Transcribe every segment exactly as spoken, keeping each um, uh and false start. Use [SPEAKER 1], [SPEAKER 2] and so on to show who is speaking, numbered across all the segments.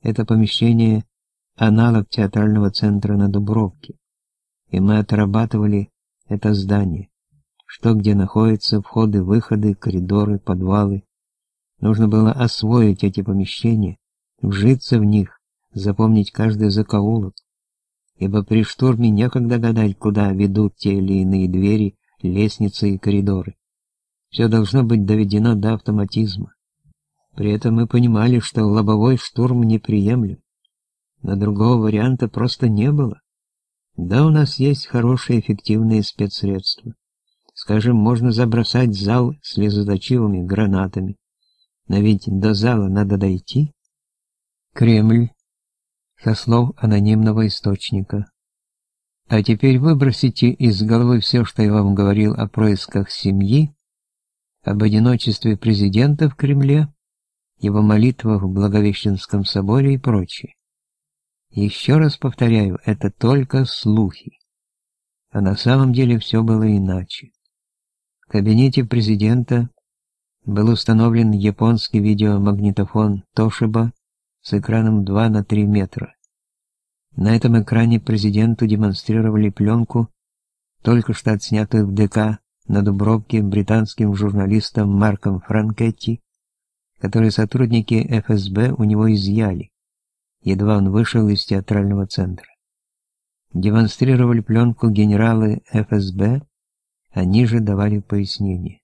[SPEAKER 1] Это помещение — аналог театрального центра на Дубровке, и мы отрабатывали это здание, что где находятся входы, выходы, коридоры, подвалы. Нужно было освоить эти помещения, вжиться в них, запомнить каждый закоулок, ибо при штурме некогда гадать, куда ведут те или иные двери, лестницы и коридоры. Все должно быть доведено до автоматизма. При этом мы понимали, что лобовой штурм неприемлем, но другого варианта просто не было. Да, у нас есть хорошие эффективные спецсредства. Скажем, можно забросать зал слезоточивыми гранатами, но ведь до зала надо дойти. Кремль, со слов анонимного источника. А теперь выбросите из головы все, что я вам говорил о происках семьи, об одиночестве президента в Кремле, его молитвах в Благовещенском соборе и прочее. Еще раз повторяю, это только слухи. А на самом деле все было иначе. В кабинете президента был установлен японский видеомагнитофон Toshiba с экраном два на три метра. На этом экране президенту демонстрировали пленку, только что отснятую в ДК на Дубровке британским журналистом Марком Франкетти, который сотрудники эф эс бэ у него изъяли, едва он вышел из театрального центра. Демонстрировали пленку генералы эф эс бэ, а ниже давали пояснения.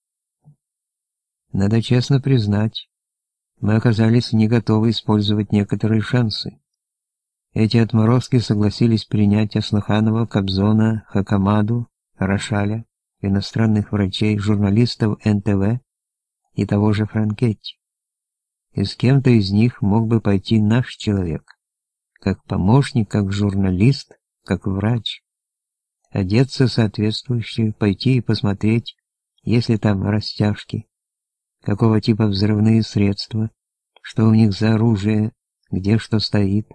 [SPEAKER 1] Надо честно признать, мы оказались не готовы использовать некоторые шансы. Эти отморозки согласились принять Аслаханова, Кобзона, Хакамаду, Рошаля, иностранных врачей, журналистов эн тэ вэ и того же Франкетти. И с кем-то из них мог бы пойти наш человек, как помощник, как журналист, как врач. Одеться соответствующе, пойти и посмотреть, есть ли там растяжки, какого типа взрывные средства, что у них за оружие, где что стоит.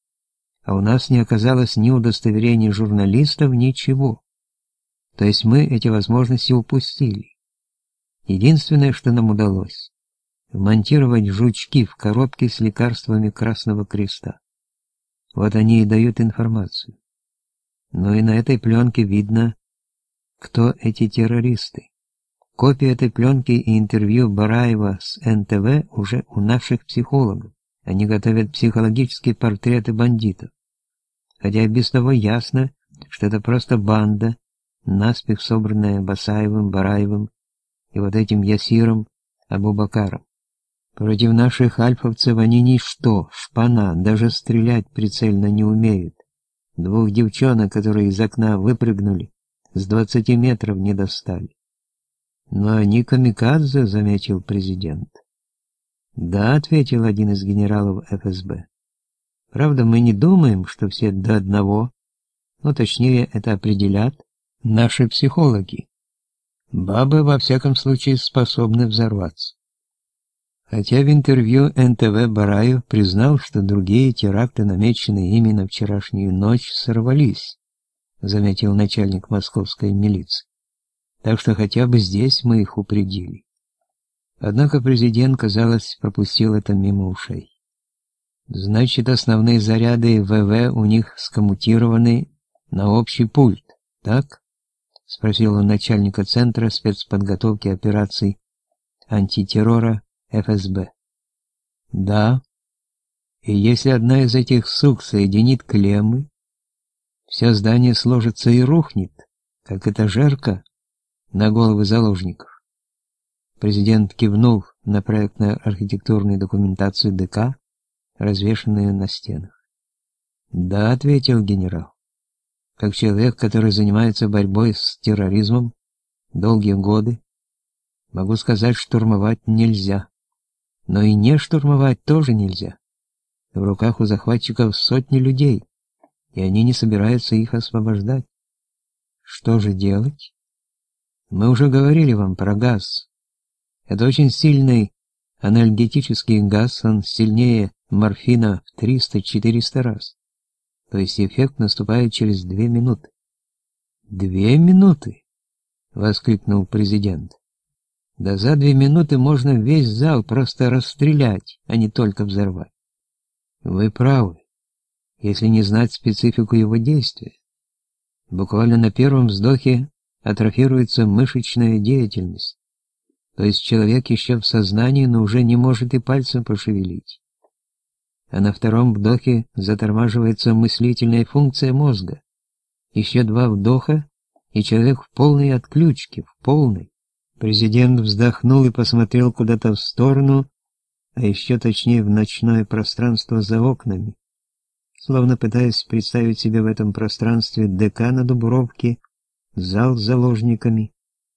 [SPEAKER 1] А у нас не оказалось ни удостоверений журналистов, ничего. То есть мы эти возможности упустили. Единственное, что нам удалось — вмонтировать жучки в коробки с лекарствами Красного Креста. Вот они и дают информацию. Но и на этой пленке видно, кто эти террористы. Копия этой пленки и интервью Бараева с эн тэ вэ уже у наших психологов. Они готовят психологические портреты бандитов. Хотя и без того ясно, что это просто банда, наспех собранная Басаевым, Бараевым и вот этим Ясиром Абубакаром. Против наших альфовцев они ничто, шпана, даже стрелять прицельно не умеют. Двух девчонок, которые из окна выпрыгнули, с двадцати метров не достали. Но они камикадзе, заметил президент. Да, ответил один из генералов эф эс бэ. Правда, мы не думаем, что все до одного, но точнее это определят наши психологи. Бабы во всяком случае способны взорваться. Хотя в интервью эн тэ вэ Бараев признал, что другие теракты, намеченные именно вчерашнюю ночь, сорвались, заметил начальник московской милиции. Так что хотя бы здесь мы их упредили. Однако президент, казалось, пропустил это мимо ушей. Значит, основные заряды вэ вэ у них скоммутированы на общий пульт, так? Спросил он начальника Центра спецподготовки операций антитеррора эф эс бэ. Да. И если одна из этих сук соединит клеммы, все здание сложится и рухнет, как этажерка, на головы заложников. Президент кивнул на проектно-архитектурную документацию ДК, развешанную на стенах. «Да», — ответил генерал. «Как человек, который занимается борьбой с терроризмом долгие годы, могу сказать, штурмовать нельзя. Но и не штурмовать тоже нельзя. В руках у захватчиков сотни людей, и они не собираются их освобождать. Что же делать? Мы уже говорили вам про газ. Это очень сильный анальгетический газ, он сильнее морфина в триста-четыреста раз. То есть эффект наступает через две минуты. «Две минуты?» — воскликнул президент. «Да за две минуты можно весь зал просто расстрелять, а не только взорвать. Вы правы, если не знать специфику его действия. Буквально на первом вздохе атрофируется мышечная деятельность. То есть человек еще в сознании, но уже не может и пальцем пошевелить. А на втором вдохе затормаживается мыслительная функция мозга. Еще два вдоха, и человек в полной отключке, в полной. Президент вздохнул и посмотрел куда-то в сторону, а еще точнее в ночное пространство за окнами, словно пытаясь представить себе в этом пространстве ДК на Дубровке, зал с заложниками,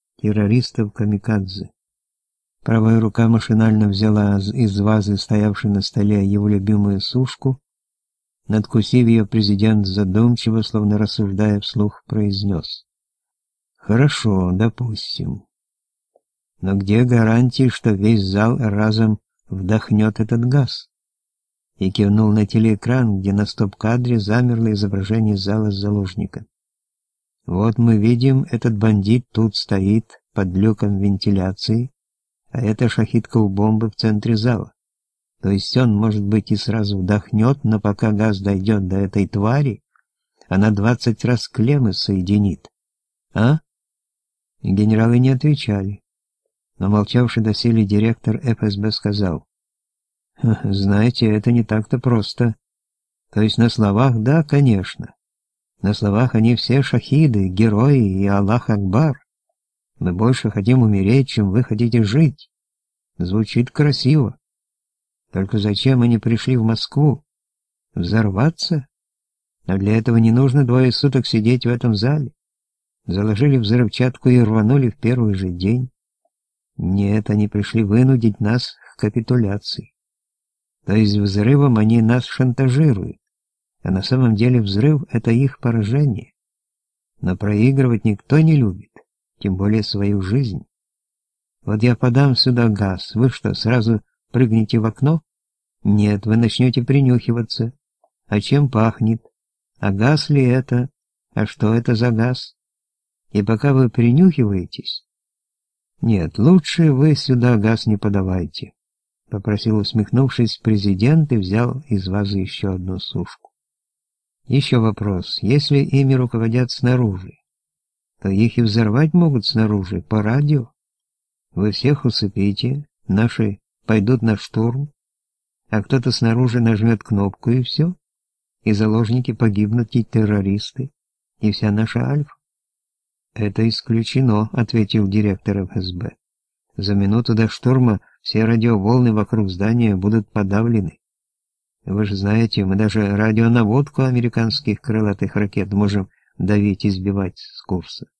[SPEAKER 1] террористов-камикадзе. Правая рука машинально взяла из вазы, стоявшей на столе, его любимую сушку. Надкусив ее, президент задумчиво, словно рассуждая вслух, произнес: «Хорошо, допустим. Но где гарантии, что весь зал разом вдохнет этот газ?» И кивнул на телеэкран, где на стоп-кадре замерло изображение зала с заложником. «Вот мы видим, этот бандит тут стоит под люком вентиляции, а это шахидка у бомбы в центре зала. То есть он, может быть, и сразу вдохнет, но пока газ дойдет до этой твари, она двадцать раз клеммы соединит. А?» Генералы не отвечали, но молчавший доселе директор эф эс бэ сказал: «Знаете, это не так-то просто. То есть на словах, да, конечно. На словах они все шахиды, герои и Аллах Акбар. Мы больше хотим умереть, чем вы хотите жить. Звучит красиво. Только зачем они пришли в Москву? Взорваться? А для этого не нужно двое суток сидеть в этом зале. Заложили взрывчатку и рванули в первый же день. Нет, они пришли вынудить нас к капитуляции. То есть взрывом они нас шантажируют, а на самом деле взрыв — это их поражение. Но проигрывать никто не любит, тем более свою жизнь. Вот я подам сюда газ, вы что, сразу прыгнете в окно? Нет, вы начнете принюхиваться. А чем пахнет? А газ ли это? А что это за газ? И пока вы принюхиваетесь... Нет, лучше вы сюда газ не подавайте, — попросил, усмехнувшись, президент и взял из вазы еще одну сушку. Еще вопрос. Если ими руководят снаружи, то их и взорвать могут снаружи, по радио. Вы всех усыпите, наши пойдут на штурм, а кто-то снаружи нажмет кнопку, и все. И заложники погибнут, и террористы, и вся наша Альфа. «Это исключено», — ответил директор эф эс бэ. «За минуту до штурма все радиоволны вокруг здания будут подавлены. Вы же знаете, мы даже радионаводку американских крылатых ракет можем давить и сбивать с курса.